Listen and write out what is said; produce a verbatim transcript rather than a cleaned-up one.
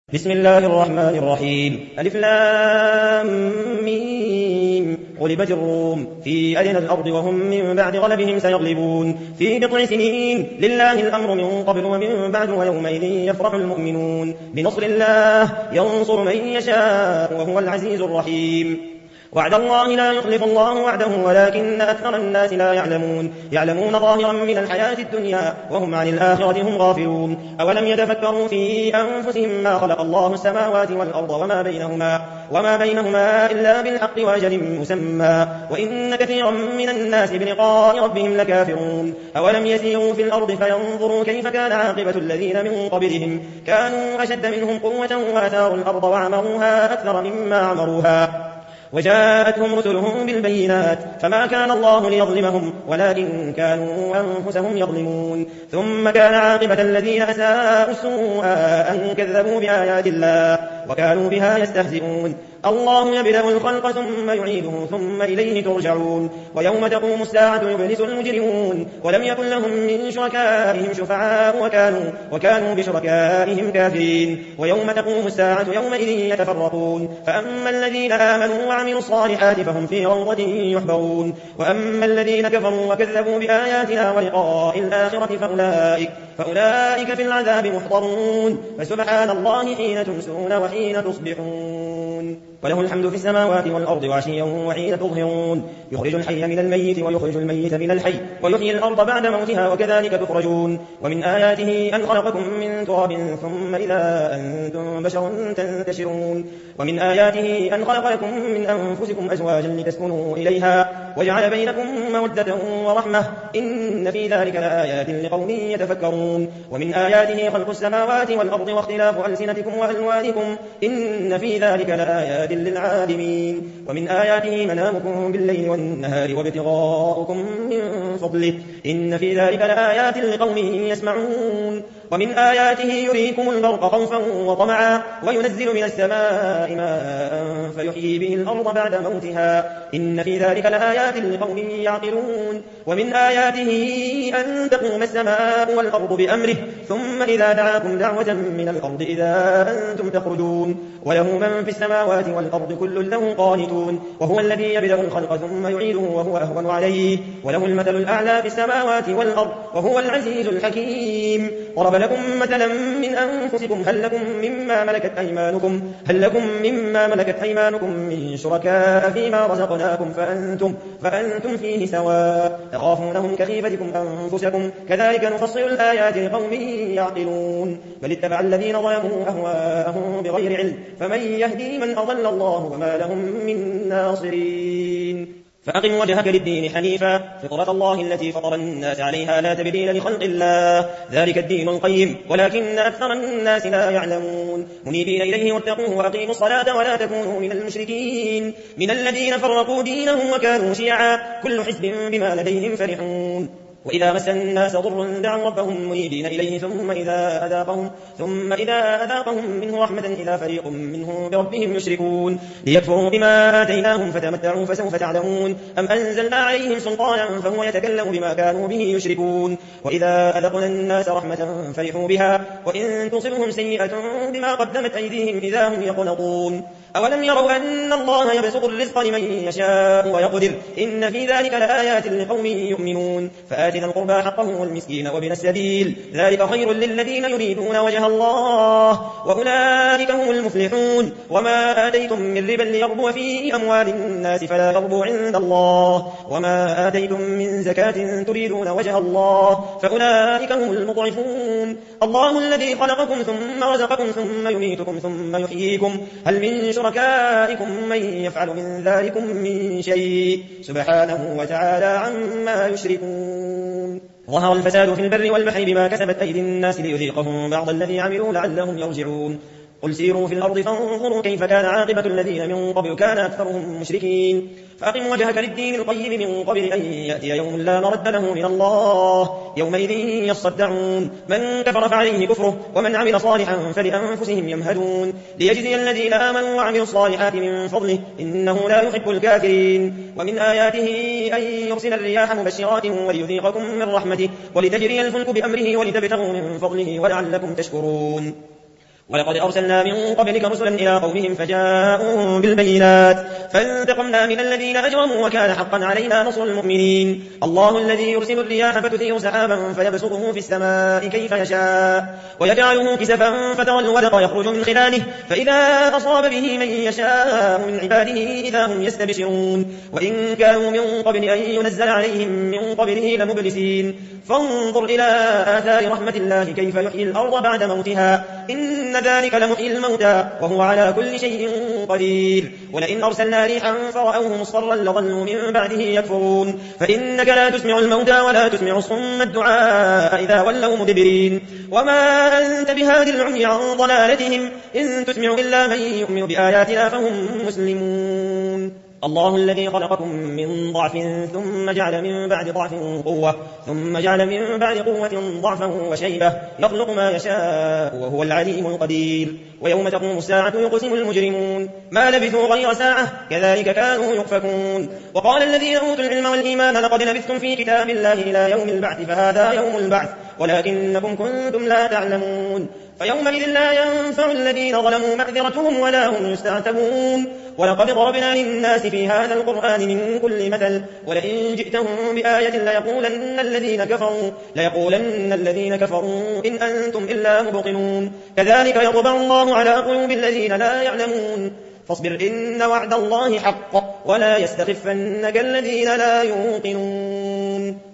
بسم الله الرحمن الرحيم. ألف لام ميم. غلبت الروم في أدنى الأرض وهم من بعد غلبهم سيغلبون في بضع سنين لله الأمر من قبل ومن بعد ويومئذ يفرح المؤمنون بنصر الله ينصر من يشاء وهو العزيز الرحيم. وعد الله لا يخلف الله وعده ولكن أكثر الناس لا يعلمون يعلمون ظاهرا من الحياة الدنيا وهم عن الآخرة هم غافلون. أولم يتفكروا في أنفسهم ما خلق الله السماوات والأرض وما بينهما وما بينهما إلا بالحق وأجل مسمى وإن كثيرا من الناس بلقاء ربهم لكافرون. أولم يسيروا في الأرض فينظروا كيف كان عاقبة الذين من قبلهم كانوا أشد منهم قوة وآثاروا الأرض وعمروها أكثر مما عمروها وجاءتهم رسلهم بالبينات فما كان الله ليظلمهم ولكن كانوا أنفسهم يظلمون. ثم كان عاقبة الذين أساءوا السوء أن كذبوا بآيات الله وكانوا بها يستهزئون. الله يبدأ الخلق ثم يعيده ثم إليه ترجعون. ويوم تقوم الساعة يبلس المجرمون ولم يكن لهم من شركائهم شفعاء وكانوا, وكانوا بشركائهم كافرين. ويوم تقوم الساعة يومئذ يتفرقون فأما الذين آمنوا وعملوا الصالحات فهم في روضة يحبرون وأما الذين كفروا وكذبوا بآياتنا ولقاء الآخرة فأولئك, فأولئك في العذاب محضرون. فسبحان الله حين تمسون وحين تصبحون وله الحمد في السماوات والأرض وعشيا وحين تظهرون. يخرج الحي من الميت ويخرج الميت من الحي ويحيي الأرض بعد موتها وكذلك تخرجون. ومن آياته أن خلقكم من تراب ثم إذا أنتم بشر تنتشرون. ومن آياته أن خلق لكم من أنفسكم أزواجا لتسكنوا إليها وجعل بينكم مودة ورحمة إن في ذلك لآيات لقوم يتفكرون. ومن آياته خلق السماوات والأرض واختلاف ألسنتكم وألوانكم إن في ذلك لآيات للعالمين. ومن آياته منامكم بالليل والنهار وابتغاؤكم من فضله إن في ذلك لآيات لقوم يسمعون. ومن آياته يريكم البرق خوفا وطمعا وينزل من السماء ماء فيحيي به الأرض بعد موتها إن في ذلك لآيات لقوم يعقلون. ومن آياته أن تقوم السماء والأرض بأمره ثم إذا دعاكم دعوة من الأرض إذا أنتم تخرجون. وله من في السماوات والأرض كل له قانتون وهو الذي يبدأ الخلق ثم يعيده وهو أهون عليه وله المثل الأعلى في السماوات والأرض وهو العزيز الحكيم. ضرب لكم مثلا من أنفسكم هل لكم مما ملكت أيمانكم هل لكم مما ملكت أيمانكم من شركاء فيما رزقناكم فأنتم, فأنتم فيه سواء تخافونهم كخيفتكم أنفسكم كذلك نفصل الآيات لقوم يعقلون. بل اتبع الذين ظلموا أهواءهم بغير علم فمن يهدي من أضل الله وما لهم من ناصرين. فأقم وجهك للدين حنيفا فطرة الله التي فطر الناس عليها لا تبديل لخلق الله ذلك الدين القيم ولكن أكثر الناس لا يعلمون. منيبين إليه واتقوه وأقيموا الصلاة ولا تكونوا من المشركين من الذين فرقوا دينهم وكانوا شيعا كل حزب بما لديهم فرحون. وإذا مس الناس ضر دعوا ربهم منيبين إليه ثم إذا أذاقهم, ثم إذا أذاقهم منه رحمة إذا فريق منهم بربهم يشركون ليكفروا بما آتيناهم فتمتعوا فسوف تعلمون. أم أنزلنا عليهم سلطانا فهو يتكلم بما كانوا به يشركون. وإذا أذقنا الناس رحمة فرحوا بها وإن تصبهم سيئة بما قدمت أيديهم إذا هم يقنطون. أولم يروا أن الله يبسط الرزق لمن يشاء ويقدر إن في ذلك لآيات لقوم يؤمنون. فآت ذا القربى حقه والمسكين وابن السبيل ذلك خير للذين يريدون وجه الله وأولئك هم المفلحون. وما آتيتم من ربا ليربو في أموال الناس فلا يربو عند الله وما آتيتم من زكاة تريدون وجه الله فأولئك هم المضعفون. الله الذي خلقكم ثم رزقكم ثم يميتكم ثم يحييكم هل من شركائكم من يفعل من ذلكم من شيء سبحانه وتعالى عما يشركون. ظهر الفساد في البر والبحر بما كسبت أيدي الناس ليذيقهم بعض الذي عملوا لعلهم يرجعون. قل سيروا في الأرض فانظروا كيف كان عاقبة الذين من قبل كان أكثرهم مشركين. فأقم وجهك للدين القيم من قبل أن يأتي يوم لا مرد له من الله يومئذ يصدعون. من كفر فعليه كفره ومن عمل صالحا فلأنفسهم يمهدون ليجزي الذين آمنوا وعملوا الصالحات من فضله إنه لا يحب الكافرين. ومن آياته أن يرسل الرياح مبشرات وليذيقكم من رحمته ولتجري الفلك بأمره ولتبتغوا من فضله ولعلكم تشكرون. ولقد أرسلنا من قبلك رسلا إلى قومهم فجاءوا بالبينات فانتقمنا من الذين أجرموا وكان حقا علينا نصر المؤمنين. الله الذي يرسل الرياح فتثير سحابا فيبسطه في السماء كيف يشاء ويجعله كسفا فترى الودق يخرج من خلاله فإذا أصاب به من يشاء من عباده إذا هم يستبشرون. وإن كانوا من قبل أن ينزل عليهم من قبله لمبلسين. فانظر إلى آثار رحمة الله كيف يحيي الأرض بعد موتها إن ذلك لمحيي الموتى وهو على كل شيء قدير. ولئن أرسلنا ريحا فرأوه مصفرا لظلوا من بعده يكفرون. فإنك لا تسمع الموتى ولا تسمع الصم الدعاء إذا ولوا مدبرين. وما أنت بهاد العمي عن ضلالتهم إن تسمع إلا من يؤمن بآياتنا فهم مسلمون. الله الذي خلقكم من ضعف ثم جعل من بعد ضعف قوة ثم جعل من بعد قوة ضعفا وشيبة يخلق ما يشاء وهو العليم القدير. ويوم تقوم الساعة يقسم المجرمون ما لبثوا غير ساعة كذلك كانوا يؤفكون. وقال الذين أوتوا العلم والإيمان لقد لبثتم في كتاب الله إلى يوم البعث فهذا يوم البعث ولكنكم كنتم لا تعلمون. فيومئذ لا ينفع الذين ظلموا معذرتهم ولا هم يستعتبون. ولقد ضربنا للناس في هذا القرآن من كل مثل ولئن جئتهم بآية ليقولن الذين كفروا, ليقولن الذين كفروا إن أنتم إلا مبطلون. كذلك يطبع الله على قلوب الذين لا يعلمون. فاصبر إن وعد الله حق ولا يستخفنك الذين لا يوقنون.